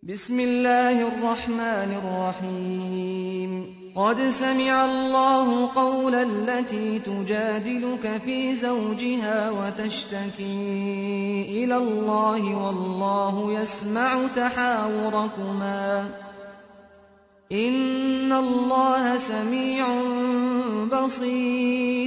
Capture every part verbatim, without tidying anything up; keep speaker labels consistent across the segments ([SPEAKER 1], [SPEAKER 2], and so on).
[SPEAKER 1] بسم الله الرحمن الرحيم قد سمع الله قول التي تجادلك في زوجها وتشتكي إلى الله والله يسمع تحاوركما إن الله سميع بصير。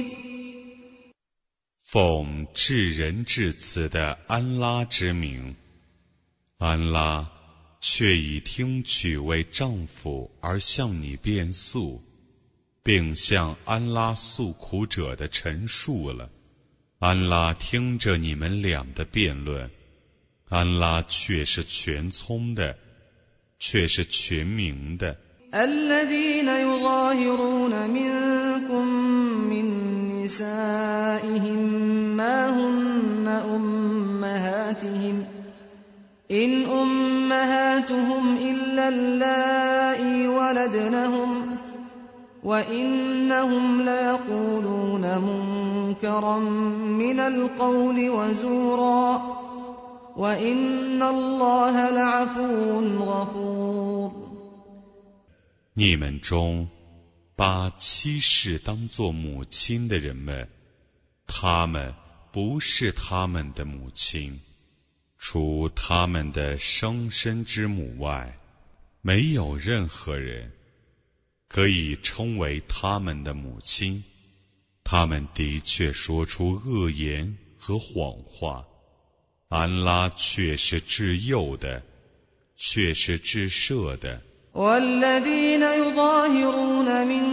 [SPEAKER 2] 奉至仁至慈的安拉之名，安拉却已听取为丈夫而向你辩诉，并向安拉诉苦者的陈述了。安拉听着你们俩的辩论，安拉却是全聪的，却是全明的。
[SPEAKER 1] الذين يظاهرون منكم من نسائهم ما هن أمهاتهم إن أمهاتهم إلا اللائي ولدنهم وإنهم ليقولون منكرا من القول وزورا وإن الله لعفو غفور。
[SPEAKER 2] 你们中把妻室当作母亲的人们，他们不是他们的母亲，除他们的生身之母外，没有任何人可以称为他们的母亲。他们的确说出恶言和谎话，安拉却是至幼的，却是至赦的。
[SPEAKER 1] والذين يظاهرون من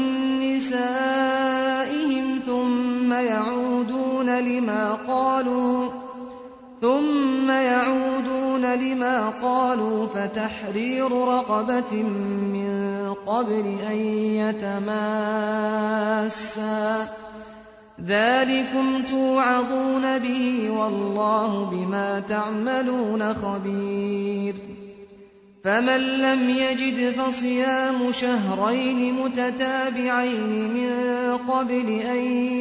[SPEAKER 1] نسائهم ثم يعودون لما قالوا ثم يعودون لما قالوا فتحرير رقبة من قبل أن يتماسا ذلكم توعظون به والله بما تعملون خبير。فمن لم يجد فصيام شهرين متتابعين من قبل أن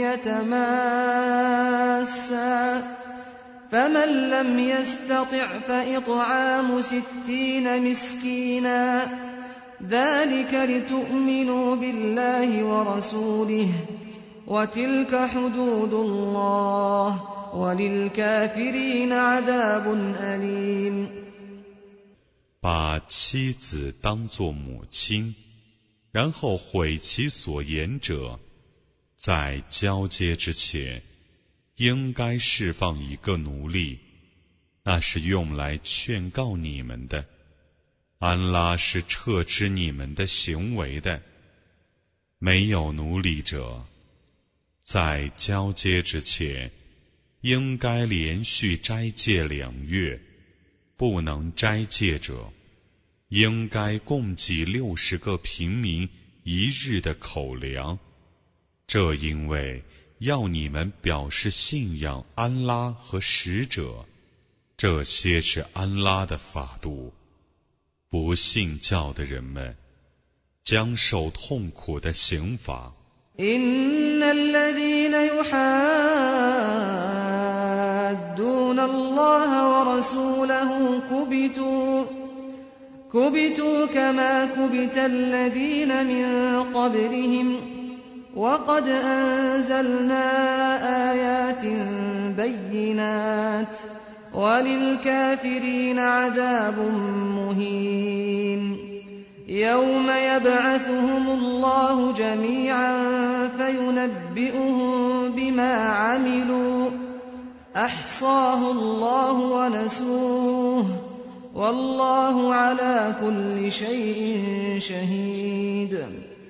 [SPEAKER 1] يتماسا فمن لم يستطع فإطعام ستين مسكينا ذلك لتؤمنوا بالله ورسوله وتلك حدود الله وللكافرين عذاب أليم。
[SPEAKER 2] 把妻子当作母亲，然后毁其所言者，在交接之前应该释放一个奴隶，那是用来劝告你们的。安拉是撤知你们的行为的。没有奴隶者，在交接之前应该连续斋戒两月，不能斋戒者应该供给六十个平民一日的口粮，这因为要你们表示信仰安拉和使者，这些是安拉的法度。不信教的人们将受痛苦的刑罚。
[SPEAKER 1] إن الذين يحادون الله ورسوله كبتوا كبتوا كما كبت الذين من قبلهم وقد أنزلنا آيات بينات وللكافرين عذاب مهين يوم يبعثهم الله جميعا فينبئهم بما عملوا أحصاه الله ونسوه والله على كل شيء شهيد。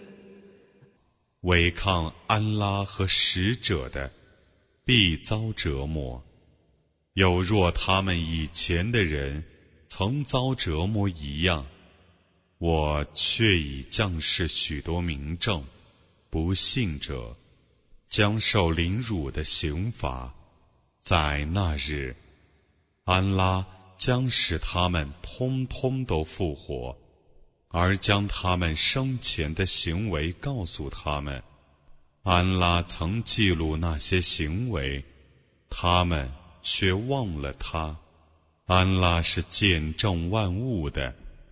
[SPEAKER 2] 违抗安拉和使者的必遭折磨，有若他们以前的人曾遭折磨一样，我却已降示许多明证，不信者将受凌辱的刑罚。在那日，安拉将使他们通通都复活，而将他们生前的行为告诉他们。安拉曾记录那些行为，他们却忘了他。安拉是见证万物的，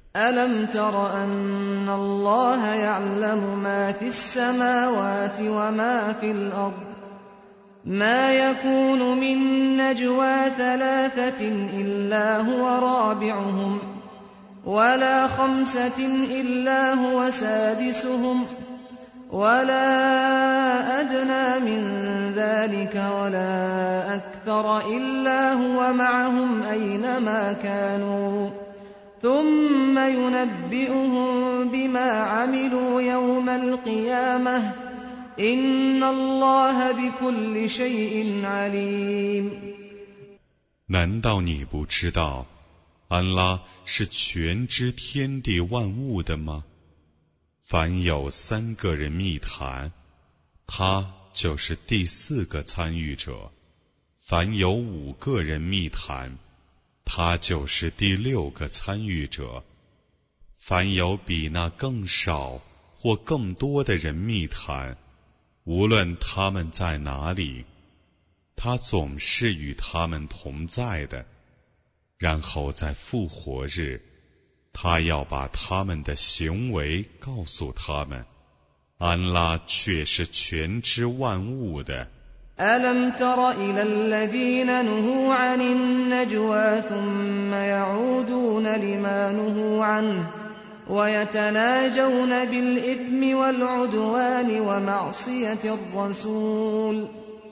[SPEAKER 1] ألم تر أن الله يعلم ما في السماوات وما في الأرض ما يكون من نجوى ثلاثة إلا هو رابعهم ولا خمسة إلا هو سادسهم ولا أدنى من ذلك ولا أكثر إلا هو معهم أينما كانوا ثم ينبئهم بما عملوا يوم القيامة إن الله بكل شيء عليم。
[SPEAKER 2] 难道你不知道，安拉是全知天地万物的吗？凡有三个人密谈，他就是第四个参与者；凡有五个人密谈，他就是第六个参与者；凡有比那更少或更多的人密谈，无论他们在哪里，他总是与他们同在的。然后在复活日，他要把他们的行为告诉他们，安拉却是全知万物的。
[SPEAKER 1] ألم تر إلى الذين نهوا عن النجوى ثم يعودون لما نهوا عنه ويتناجون بالإثم والعدوان ومعصية الرسول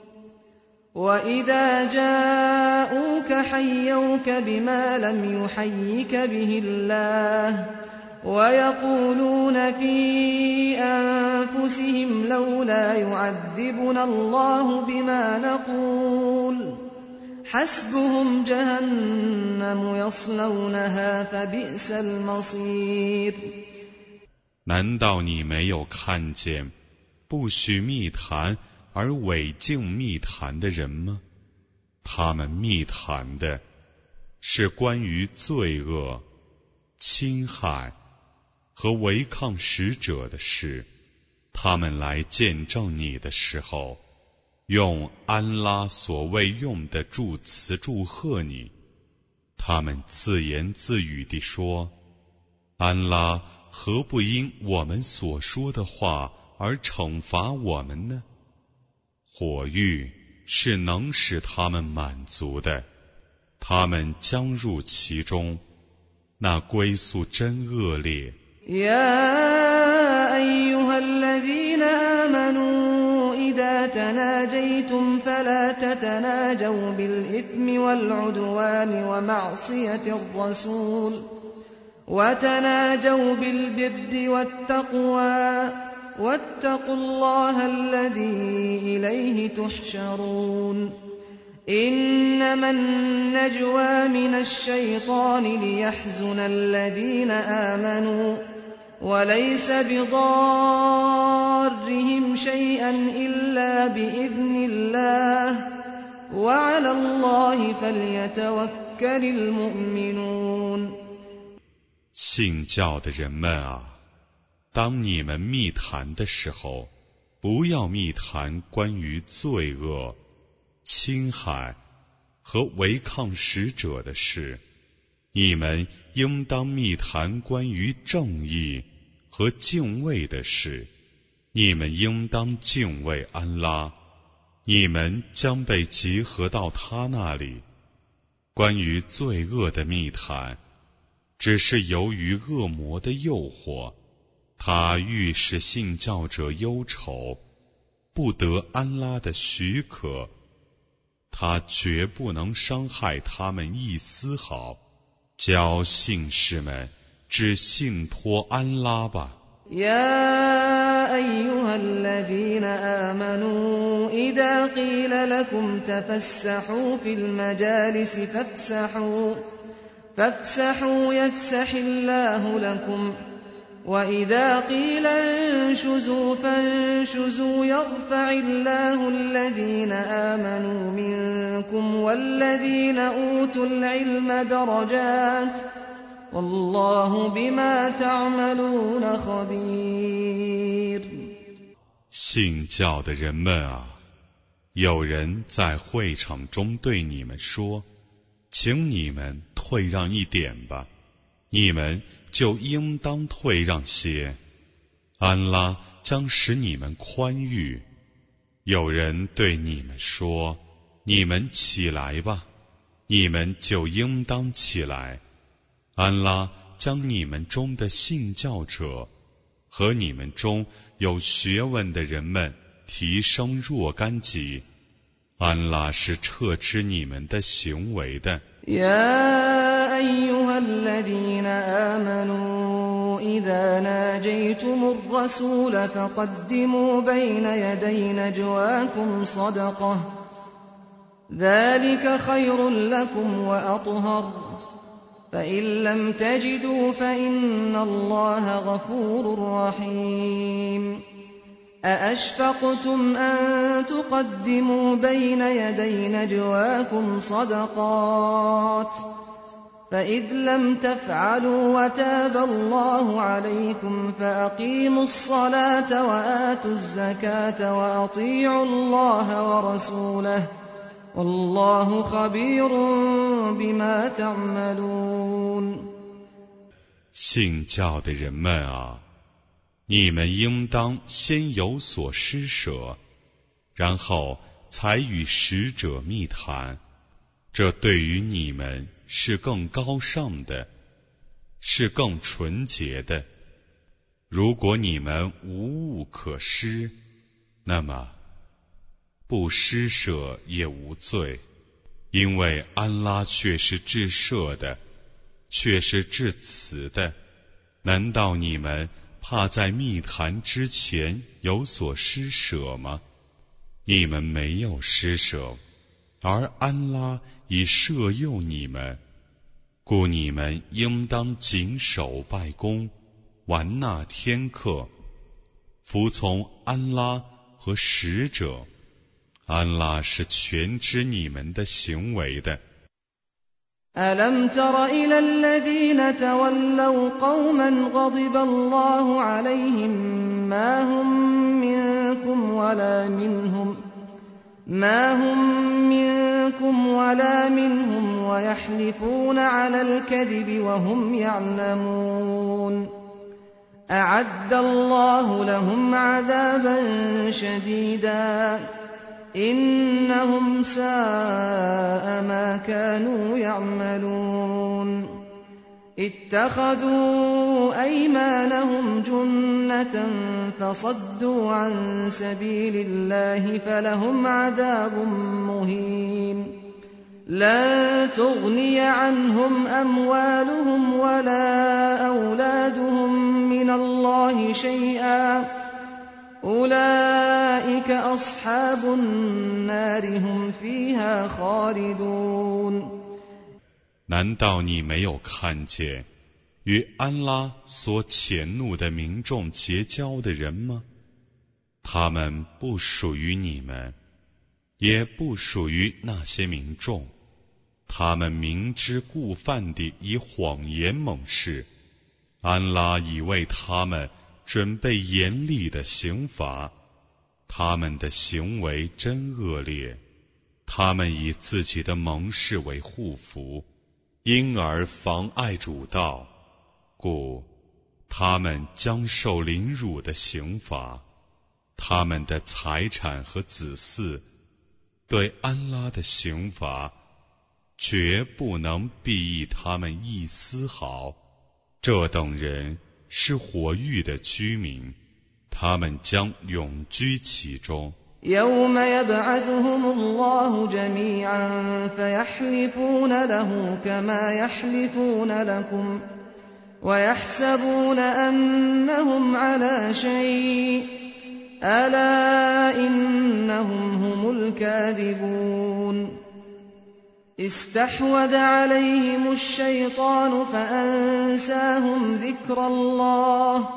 [SPEAKER 1] وإذا جاءوك حيوك بما لم يحيك به الله ويقولون في أنفسهم لولا يعذبنا الله بما نقول حسبهم جهنم يصلونها فبئس المصير。
[SPEAKER 2] 难道你没有看见不许密谈而违禁密谈的人吗？他们密谈的是关于罪恶、侵害和违抗使者的事。他们来见证你的时候，用安拉所谓用的祝词祝贺你。他们自言自语地说，安拉何不因我们所说的话而惩罚我们呢？火狱是能使他们满足的，他们将入其中，那归宿真恶劣。
[SPEAKER 1] يا أيها الذين آمنوا إذا تناجيتم فلا تتناجوا بالإثم والعدوان ومعصية الرسول وتناجوا بالبر والتقوى واتقوا الله الذي إليه تحشرون إنما النجوى من الشيطان ليحزن الذين آمنوا وليس بضارهم شيئا إلا بإذن الله وعلى الله فليتوكل المؤمنون。
[SPEAKER 2] 信教的人们啊，当你们密谈的时候，不要密谈关于罪恶、侵害和违抗使者的事，你们应当密谈关于正义和敬畏的事。你们应当敬畏安拉，你们将被集合到他那里。关于罪恶的密谈，只是由于恶魔的诱惑，他欲使信教者忧愁，不得安拉的许可，他绝不能伤害他们一丝毫。教信士们，只信托安拉吧。
[SPEAKER 1] يا أيها الذين آمنوا إذا قيل لكم تفسحوا في المجالس فافسحوا فافسحوا يفسح الله لكم وإذا قيل انشزوا فانشزوا يرفع الله الذين آمنوا منكم والذين أوتوا العلم درجات والله بما تعملون خبير。
[SPEAKER 2] 信教的人们啊，有人在会场中对你们说，请你们退让一点吧， 你们就应当退让些，安拉将使你们宽裕。有人对你们说，你们起来吧，你们就应当起来。安拉将你们中的信教者和你们中有学问的人们提升若干级，安拉是撤知你们的行为的。
[SPEAKER 1] يا أيها الذين آمنوا إذا ناجيتم الرسول فقدموا بين يدي نجواكم صدقة ذلك خير لكم وأطهر فإن لم تجدوا فإن الله غفور رحيم أأشفقتم أن تقدموا بين يدي نجواكم صدقات فإذ لم تفعلوا وتاب الله عليكم فأقيموا الصلاة وآتوا الزكاة وأطيعوا الله ورسوله والله خبير بما تعملون
[SPEAKER 2] 信教的人们啊，你们应当先有所施舍，然后才与使者密谈，这对于你们是更高尚的，是更纯洁的。如果你们无物可施，那么不施舍也无罪，因为安拉却是至赦的，却是至慈的。难道你们怕在密谈之前有所施舍吗？你们没有施舍，而安拉已赦宥你们，故你们应当谨守拜功，完纳天课，服从安拉和使者。安拉是全知你们的行为的。
[SPEAKER 1] ألم تر إلى الذين تولوا قوما غضب الله عليهم ما هم منكم ولا منهم ما هم منكم ولا منهم ويحلفون على الكذب وهم يعلمون أعد الله لهم عذابا شديدا إنهم ساء ما كانوا يعملون اتخذوا أيمانهم جنة فصدوا عن سبيل الله فلهم عذاب مهين لن تغني عنهم أموالهم ولا أولادهم من الله شيئا أولئك أصحاب النار هم فيها خالدون
[SPEAKER 2] 难道你没有看见与安拉所谴怒的民众结交的人吗？他们不属于你们，也不属于那些民众，他们明知故犯地以谎言盟誓，安拉已为他们准备严厉的刑罚，他们的行为真恶劣，他们以自己的盟誓为护符，因而妨碍主道，故他们将受凌辱的刑罚。他们的财产和子嗣对安拉的刑罚绝不能裨益他们一丝毫。这等人是火域的居民，他们将永居其中。
[SPEAKER 1] يوم يبعثهم الله جميعا فيحلفون له كما يحلفون لكم ويحسبون أنهم على شيء ألا إنهم هم الكاذبون استحوذ عليهم الشيطان فأنساهم ذكر الله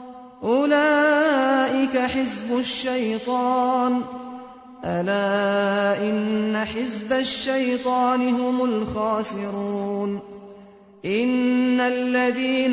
[SPEAKER 1] أولئك حزب الشيطان ألا إن حزب الشيطان هم الخاسرون إن الذين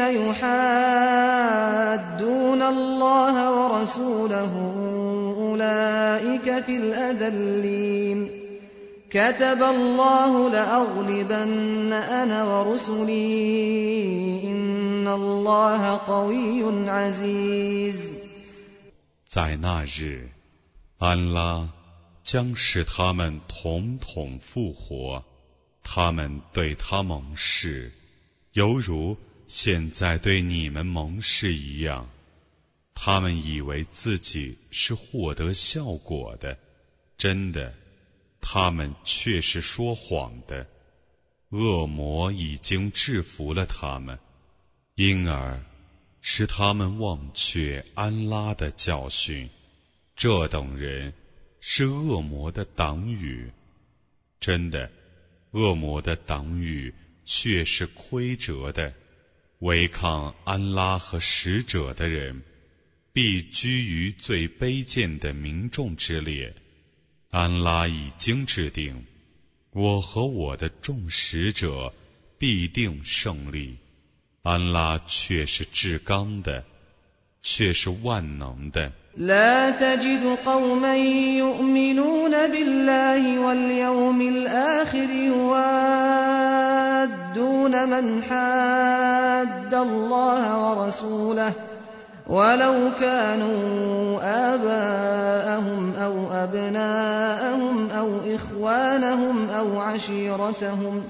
[SPEAKER 1] يحادون الله ورسوله أولئك في الأذلين كتب الله لأغلبن أنا ورسلي إن الله قوي عزيز。
[SPEAKER 2] 在那日，安拉将使他们统统复活，他们对他盟誓，犹如现在对你们盟誓一样。他们以为自己是获得效果的，真的，他们却是说谎的。恶魔已经制服了他们，因而使他们忘却安拉的教训。这等人是恶魔的党羽，真的，恶魔的党羽却是亏折的。违抗安拉和使者的人，必居于最卑贱的民众之列。安拉已经制定，我和我的众使者必定胜利。安拉却是至刚的，却是万能的。
[SPEAKER 1] لا تجد قوما يؤمنون بالله واليوم الآخر يوادون من حاد الله ورسوله ولو كانوا آباءهم أو أبناءهم أو إخوانهم أو عشيرتهم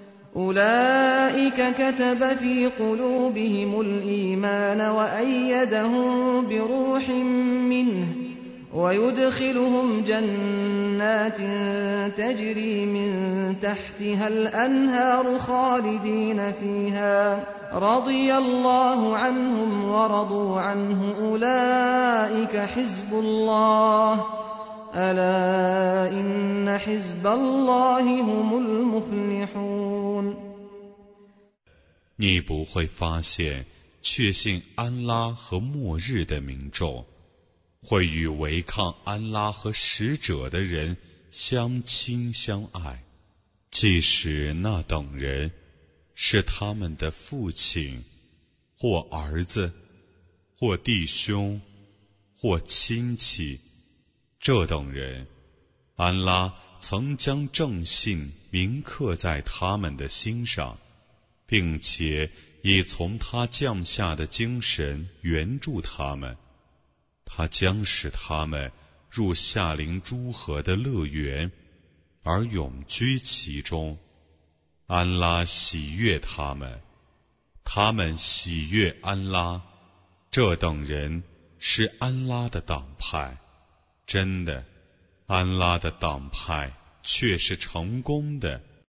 [SPEAKER 1] أولئك كتب في قلوبهم الإيمان وأيدهم بروح منه ويدخلهم جنات تجري من تحتها الأنهار خالدين فيها رضي الله عنهم ورضوا عنه أولئك حزب الله ألا إن حزب الله هم المفلحون。
[SPEAKER 2] 你不会发现确信安拉和末日的民众会与违抗安拉和使者的人相亲相爱，即使那等人是他们的父亲或儿子或弟兄或亲戚。这等人，安拉曾将正信铭刻在他们的心上，并且已从他降下的精神援助他们。他将使他们入夏灵诸河的乐园，而永居其中。安拉喜悦他们，他们喜悦安拉。这等人是安拉的党派。真的，安拉的党派却是成功的。